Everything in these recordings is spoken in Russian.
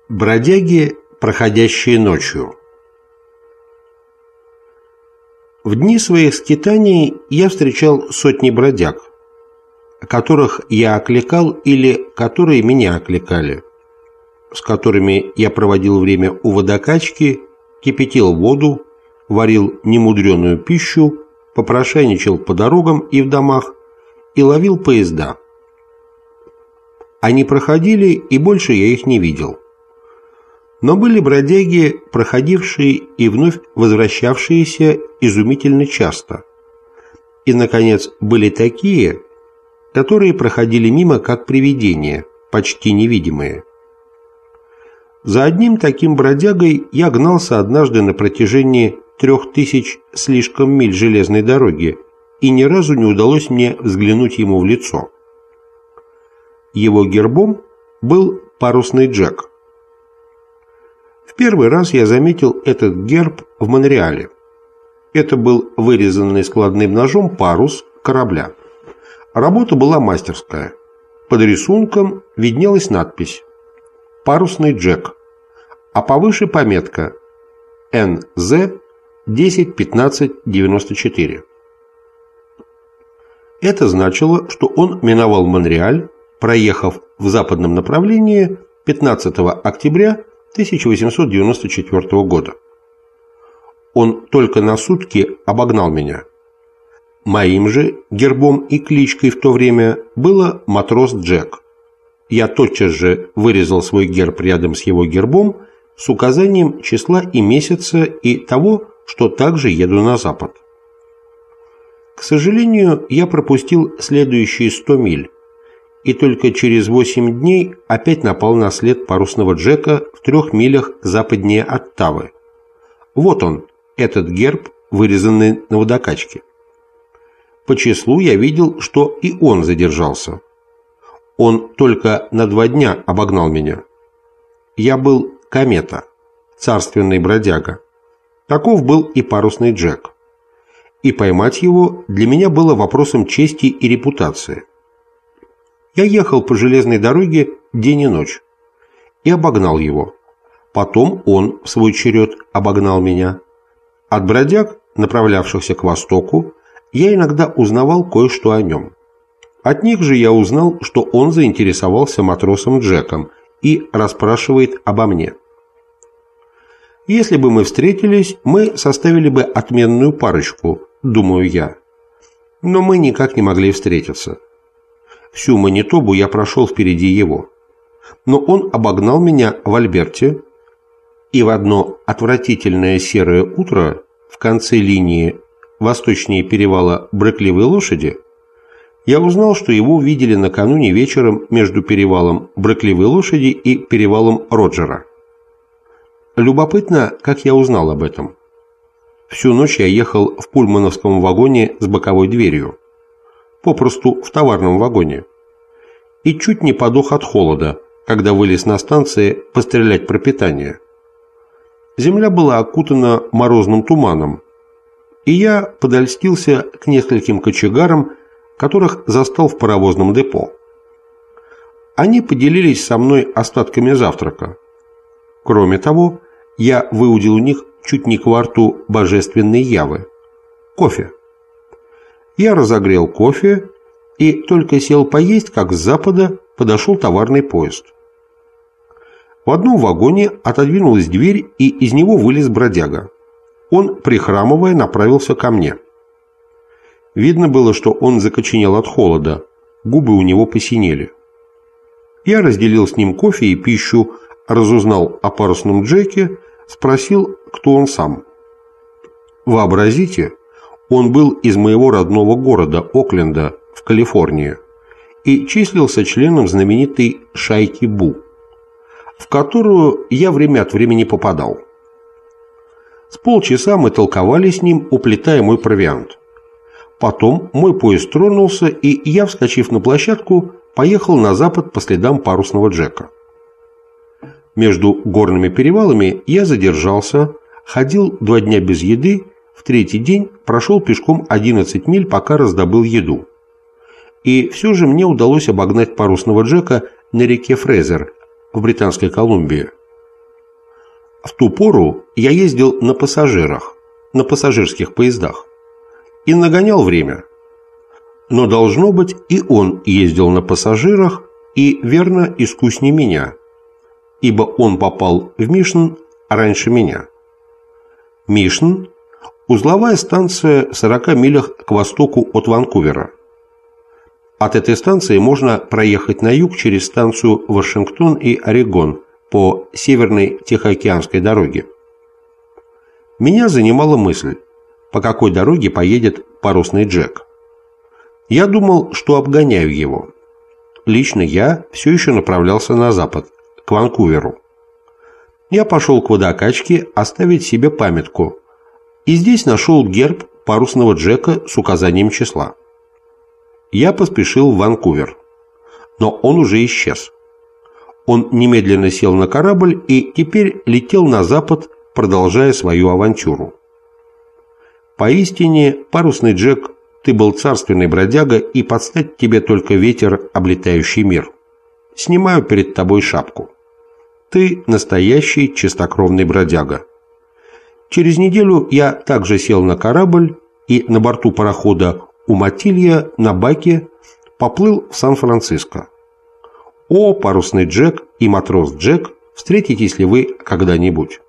Бродяги, проходящие ночью. В дни своих скитаний я встречал сотни бродяг, которых я окликал или которые меня окликали, с которыми я проводил время у водокачки, кипятил воду, варил немудреную пищу, попрошайничал по дорогам и в домах и ловил поезда. Они проходили, и больше я их не видел. Но были бродяги, проходившие и вновь возвращавшиеся изумительно часто. И, наконец, были такие, которые проходили мимо как привидения, почти невидимые. За одним таким бродягой я гнался однажды на протяжении 3000 слишком миль железной дороги, и ни разу не удалось мне взглянуть ему в лицо. Его гербом был парусный Джек. В первый раз я заметил этот герб в Монреале. Это был вырезанный складным ножом парус корабля. Работа была мастерская. Под рисунком виднелась надпись «Парусный Джек», а повыше пометка «НЗ 10-15-94». Это значило, что он миновал Монреаль, проехав в западном направлении 15 октября 1894 года. Он только на сутки обогнал меня. Моим же гербом и кличкой в то время было «Матрос Джек». Я тотчас же вырезал свой герб рядом с его гербом с указанием числа и месяца и того, что также еду на запад. К сожалению, я пропустил следующие 100 миль, и только через 8 дней опять напал на след парусного Джека в 3 милях западнее Оттавы. Вот он, этот герб, вырезанный на водокачке. По числу я видел, что и он задержался. Он только на 2 дня обогнал меня. Я был комета, царственный бродяга. Таков был и парусный Джек. И поймать его для меня было вопросом чести и репутации. Я ехал по железной дороге день и ночь и обогнал его. Потом он, в свой черед, обогнал меня. От бродяг, направлявшихся к востоку, я иногда узнавал кое-что о нем. От них же я узнал, что он заинтересовался матросом Джеком и расспрашивает обо мне. Если бы мы встретились, мы составили бы отменную парочку, думаю я. Но мы никак не могли встретиться. Всю Манитобу я прошел впереди его. Но он обогнал меня в Альберте, и в одно отвратительное серое утро в конце линии восточнее перевала Брыкливой лошади я узнал, что его видели накануне вечером между перевалом Брыкливой лошади и перевалом Роджера. Любопытно, как я узнал об этом. Всю ночь я ехал в пульмановском вагоне с боковой дверью, попросту в товарном вагоне, и чуть не подох от холода, когда вылез на станции пострелять пропитание. Земля была окутана морозным туманом, и я подольстился к нескольким кочегарам, которых застал в паровозном депо. Они поделились со мной остатками завтрака. Кроме того, я выудил у них чуть не кварту божественной явы – кофе. Я разогрел кофе и только сел поесть, как с запада подошел товарный поезд. В одном вагоне отодвинулась дверь, и из него вылез бродяга. Он, прихрамывая, направился ко мне. Видно было, что он закоченел от холода, губы у него посинели. Я разделил с ним кофе и пищу, разузнал о парусном Джеке, спросил, кто он сам. Вообразите, он был из моего родного города, Окленда, в Калифорнии, и числился членом знаменитой шайки Бу, в которую я время от времени попадал. С полчаса мы толковали с ним, уплетая мой провиант. Потом мой поезд тронулся, и я, вскочив на площадку, поехал на запад по следам парусного Джека. Между горными перевалами я задержался, ходил 2 дня без еды, в 3-й день прошел пешком 11 миль, пока раздобыл еду. И все же мне удалось обогнать парусного Джека на реке Фрезер в Британской Колумбии. В ту пору я ездил на пассажирах, на пассажирских поездах, и нагонял время. Но, должно быть, и он ездил на пассажирах, и, верно, искуснее меня, ибо он попал в Мишн раньше меня. Мишн – узловая станция в 40 милях к востоку от Ванкувера. От этой станции можно проехать на юг через станцию Вашингтон и Орегон по Северной Тихоокеанской дороге. Меня занимала мысль, по какой дороге поедет парусный Джек. Я думал, что обгоняю его. Лично я все еще направлялся на запад, к Ванкуверу. Я пошел к водокачке оставить себе памятку, и здесь нашел герб парусного Джека с указанием числа. Я поспешил в Ванкувер, но он уже исчез. Он немедленно сел на корабль и теперь летел на запад, продолжая свою авантюру. Поистине, парусный Джек, ты был царственный бродяга, и подстать тебе только ветер, облетающий мир. Снимаю перед тобой шапку. Ты настоящий чистокровный бродяга. Через неделю я также сел на корабль и на борту парохода «Уматилья» на баке поплыл в Сан-Франциско. О, парусный Джек и матрос Джек, встретитесь ли вы когда-нибудь?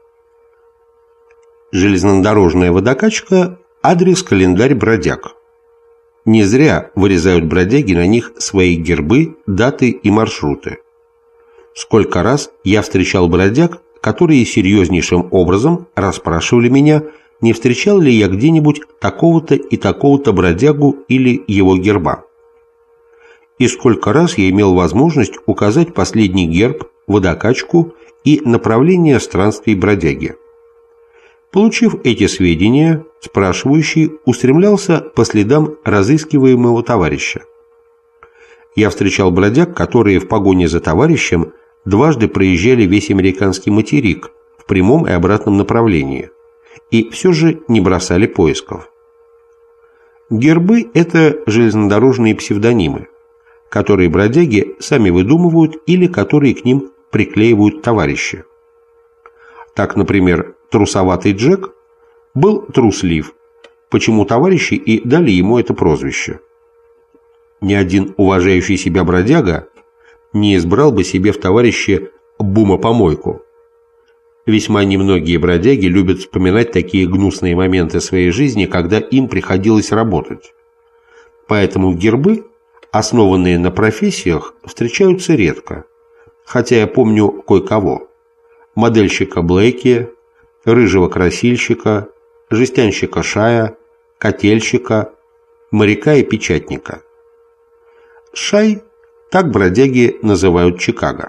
Железнодорожная водокачка – адрес-календарь бродяг. Не зря вырезают бродяги на них свои гербы, даты и маршруты. Сколько раз я встречал бродяг, которые серьезнейшим образом расспрашивали меня, не встречал ли я где-нибудь такого-то и такого-то бродягу или его герба. И сколько раз я имел возможность указать последний герб, водокачку и направление странствий бродяги. Получив эти сведения, спрашивающий устремлялся по следам разыскиваемого товарища. Я встречал бродяг, которые в погоне за товарищем дважды проезжали весь американский материк в прямом и обратном направлении, и все же не бросали поисков. Гербы – это железнодорожные псевдонимы, которые бродяги сами выдумывают или которые к ним приклеивают товарищи. Так, например, трусоватый Джек был труслив, почему товарищи и дали ему это прозвище. Ни один уважающий себя бродяга не избрал бы себе в товарище бума-помойку. Весьма немногие бродяги любят вспоминать такие гнусные моменты своей жизни, когда им приходилось работать. Поэтому гербы, основанные на профессиях, встречаются редко, хотя я помню кое-кого: модельщика Блэки, рыжего красильщика, жестянщика Шая, котельщика, моряка и печатника. Шай – так бродяги называют Чикаго.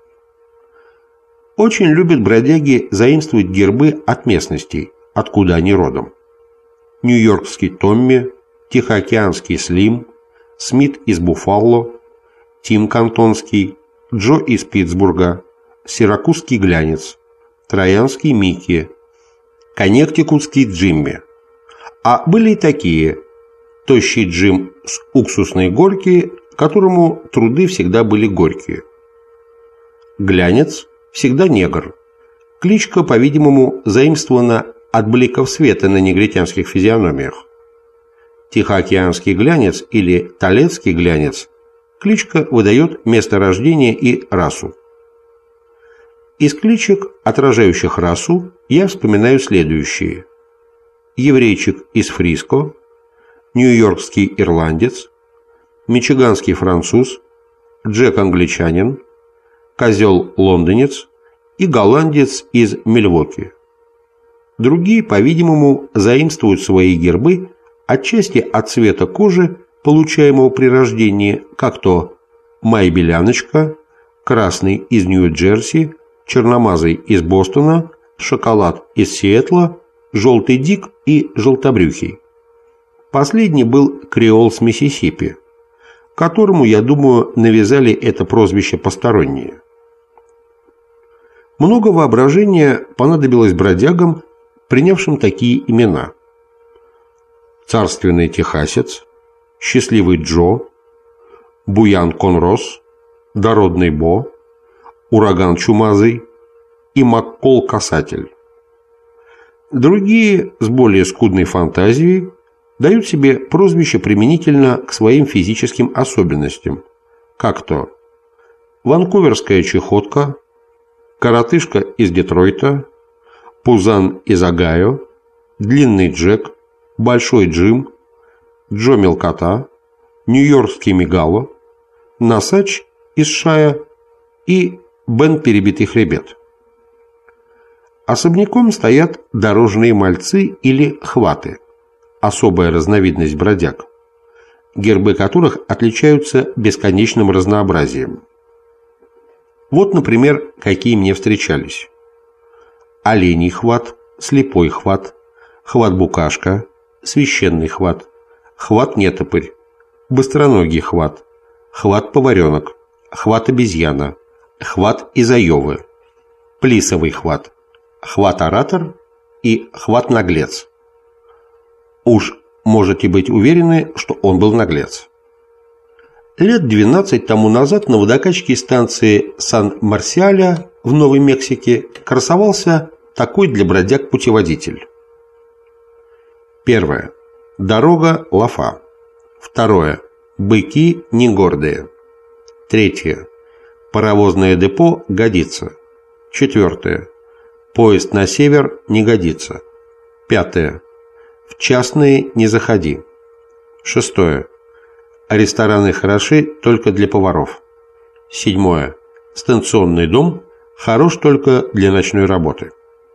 Очень любят бродяги заимствовать гербы от местностей, откуда они родом. Нью-Йоркский Томми, Тихоокеанский Слим, Смит из Буффало, Тим Кантонский, Джо из Питтсбурга, Сиракузский Глянец, Троянский Микки, Коннектикутский Джимми. А были и такие: тощий Джим с уксусной горки, которому труды всегда были горькие. Глянец всегда негр. Кличка, по-видимому, заимствована от бликов света на негритянских физиономиях. Тихоокеанский глянец или Толедский глянец – кличка выдает место рождения и расу. Из кличек, отражающих расу, я вспоминаю следующие: еврейчик из Фриско, нью-йоркский ирландец, мичиганский француз, Джек-англичанин, козел-лондонец и голландец из Милвоки. Другие, по-видимому, заимствуют свои гербы отчасти от цвета кожи, получаемого при рождении, как то Май-беляночка, красный из Нью-Джерси, черномазый из Бостона, шоколад из Сиэтла, желтый Дик и желтобрюхий. Последний был креол с Миссисипи, которому, я думаю, навязали это прозвище посторонние. Много воображения понадобилось бродягам, принявшим такие имена: царственный техасец, счастливый Джо, буян Конрос, дородный Бо, ураган чумазый, и Маккол-касатель. Другие, с более скудной фантазией, дают себе прозвище применительно к своим физическим особенностям, как то Ванкуверская чехотка, Коротышка из Детройта, Пузан из Огайо, Длинный Джек, Большой Джим, Джо Мелкота, Нью-Йоркский Мигало, Носач из Шая и Бен Перебитый Хребет. Особняком стоят дорожные мальцы или хваты, особая разновидность бродяг, гербы которых отличаются бесконечным разнообразием. Вот, например, какие мне встречались. Оленей хват, слепой хват, хват-букашка, священный хват, хват-нетопырь, быстроногий хват, хват-поваренок, хват-обезьяна, хват из Айовы, плисовый хват, хват-оратор и хват-наглец. Уж можете быть уверены, что он был наглец. Лет 12 тому назад на водокачке станции Сан-Марсиаля в Новой Мексике красовался такой для бродяг путеводитель. Первое. Дорога Лафа. Второе. Быки не гордые. Третье. Паровозное депо годится. Четвертое. Поезд на север не годится. Пятое. В частные не заходи. Шестое. Рестораны хороши только для поваров. Седьмое. Станционный дом хорош только для ночной работы.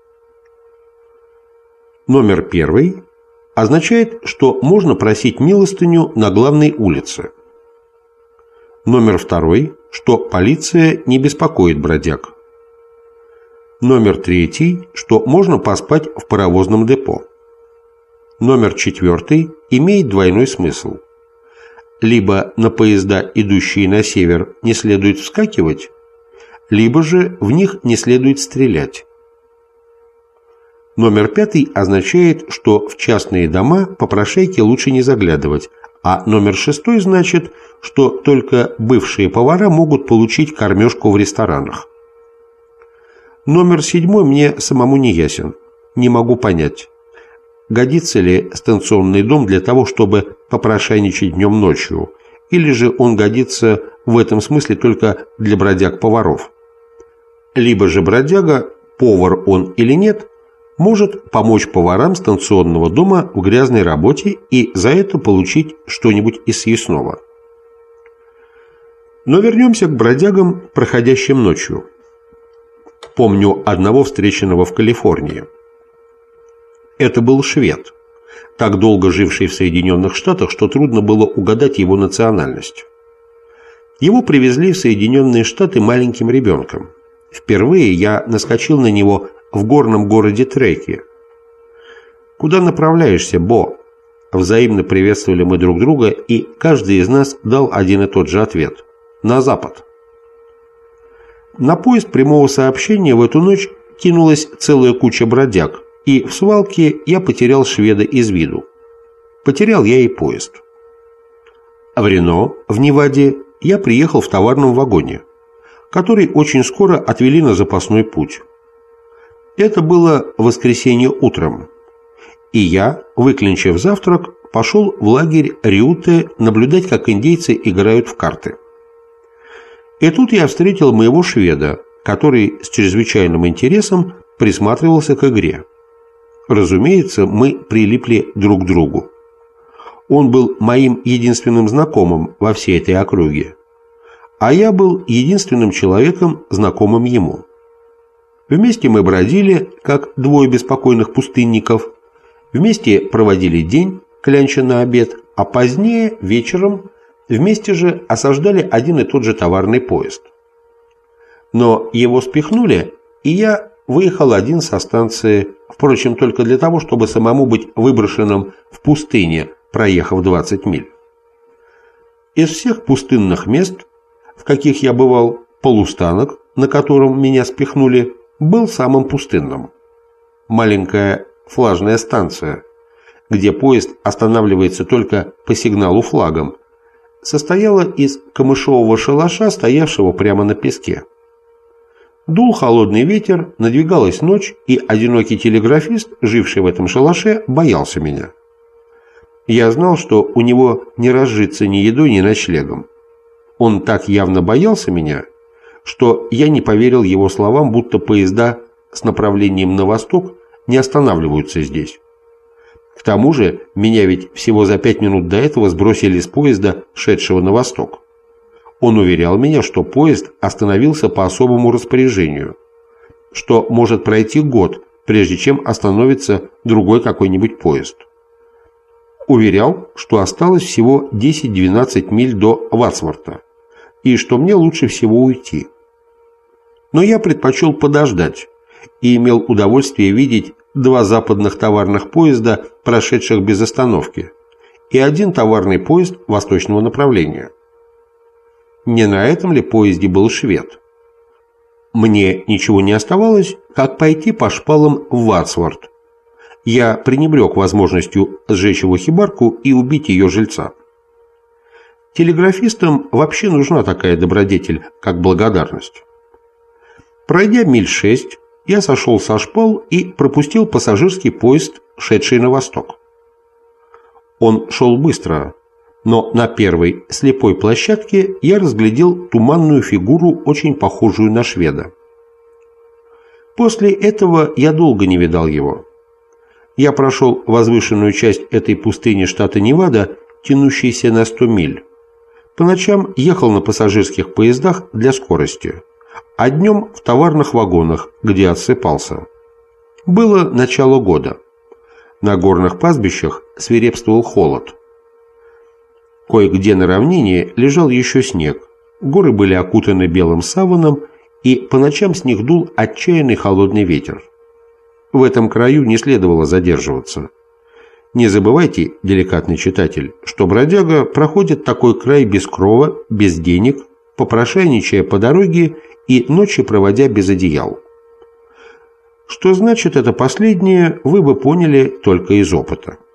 Номер 1 означает, что можно просить милостыню на главной улице. Номер 2, что полиция не беспокоит бродяг. Номер 3, что можно поспать в паровозном депо. Номер 4 имеет двойной смысл. Либо на поезда, идущие на север, не следует вскакивать, либо же в них не следует стрелять. Номер 5 означает, что в частные дома попрошайке лучше не заглядывать, а номер 6 значит, что только бывшие повара могут получить кормежку в ресторанах. Номер 7 мне самому не ясен, не могу понять. Годится ли станционный дом для того, чтобы попрошайничать днем-ночью, или же он годится в этом смысле только для бродяг-поваров? Либо же бродяга, повар он или нет, может помочь поварам станционного дома в грязной работе и за это получить что-нибудь из съестного. Но вернемся к бродягам, проходящим ночью. Помню одного встреченного в Калифорнии. Это был швед, так долго живший в Соединенных Штатах, что трудно было угадать его национальность. Его привезли в Соединенные Штаты маленьким ребенком. Впервые я наскочил на него в горном городе Треки. «Куда направляешься, Бо?» Взаимно приветствовали мы друг друга, и каждый из нас дал один и тот же ответ – «На запад». На поезд прямого сообщения в эту ночь кинулась целая куча бродяг, и в свалке я потерял шведа из виду. Потерял я и поезд. В Рено, в Неваде, я приехал в товарном вагоне, который очень скоро отвели на запасной путь. Это было воскресенье утром, и я, выклинчив завтрак, пошел в лагерь Риуте наблюдать, как индейцы играют в карты. И тут я встретил моего шведа, который с чрезвычайным интересом присматривался к игре. Разумеется, мы прилипли друг к другу. Он был моим единственным знакомым во всей этой округе, а я был единственным человеком, знакомым ему. Вместе мы бродили, как двое беспокойных пустынников, вместе проводили день, клянча на обед, а позднее, вечером, вместе же осаждали один и тот же товарный поезд. Но его спихнули, и я выехал один со станции, впрочем, только для того, чтобы самому быть выброшенным в пустыне, проехав 20 миль. Из всех пустынных мест, в каких я бывал, полустанок, на котором меня спихнули, был самым пустынным. Маленькая флажная станция, где поезд останавливается только по сигналу флагом, состояла из камышового шалаша, стоявшего прямо на песке. Дул холодный ветер, надвигалась ночь, и одинокий телеграфист, живший в этом шалаше, боялся меня. Я знал, что у него не разжиться ни едой, ни ночлегом. Он так явно боялся меня, что я не поверил его словам, будто поезда с направлением на восток не останавливаются здесь. К тому же меня ведь всего за 5 минут до этого сбросили с поезда, шедшего на восток. Он уверял меня, что поезд остановился по особому распоряжению, что может пройти год, прежде чем остановится другой какой-нибудь поезд. Уверял, что осталось всего 10-12 миль до Ватсворта, и что мне лучше всего уйти. Но я предпочел подождать и имел удовольствие видеть 2 западных товарных поезда, прошедших без остановки, и 1 товарный поезд восточного направления. Не на этом ли поезде был швед? Мне ничего не оставалось, как пойти по шпалам в Ватсворт. Я пренебрег возможностью сжечь его хибарку и убить ее жильца. Телеграфистам вообще нужна такая добродетель, как благодарность. Пройдя миль 6, я сошел со шпал и пропустил пассажирский поезд, шедший на восток. Он шел быстро, но на первой слепой площадке я разглядел туманную фигуру, очень похожую на шведа. После этого я долго не видал его. Я прошел возвышенную часть этой пустыни штата Невада, тянущейся на 100 миль. По ночам ехал на пассажирских поездах для скорости, а днем в товарных вагонах, где отсыпался. Было начало года. На горных пастбищах свирепствовал холод. Кое-где на равнине лежал еще снег, горы были окутаны белым саваном, и по ночам с них дул отчаянный холодный ветер. В этом краю не следовало задерживаться. Не забывайте, деликатный читатель, что бродяга проходит такой край без крова, без денег, попрошайничая по дороге и ночи проводя без одеял. Что значит это последнее, вы бы поняли только из опыта.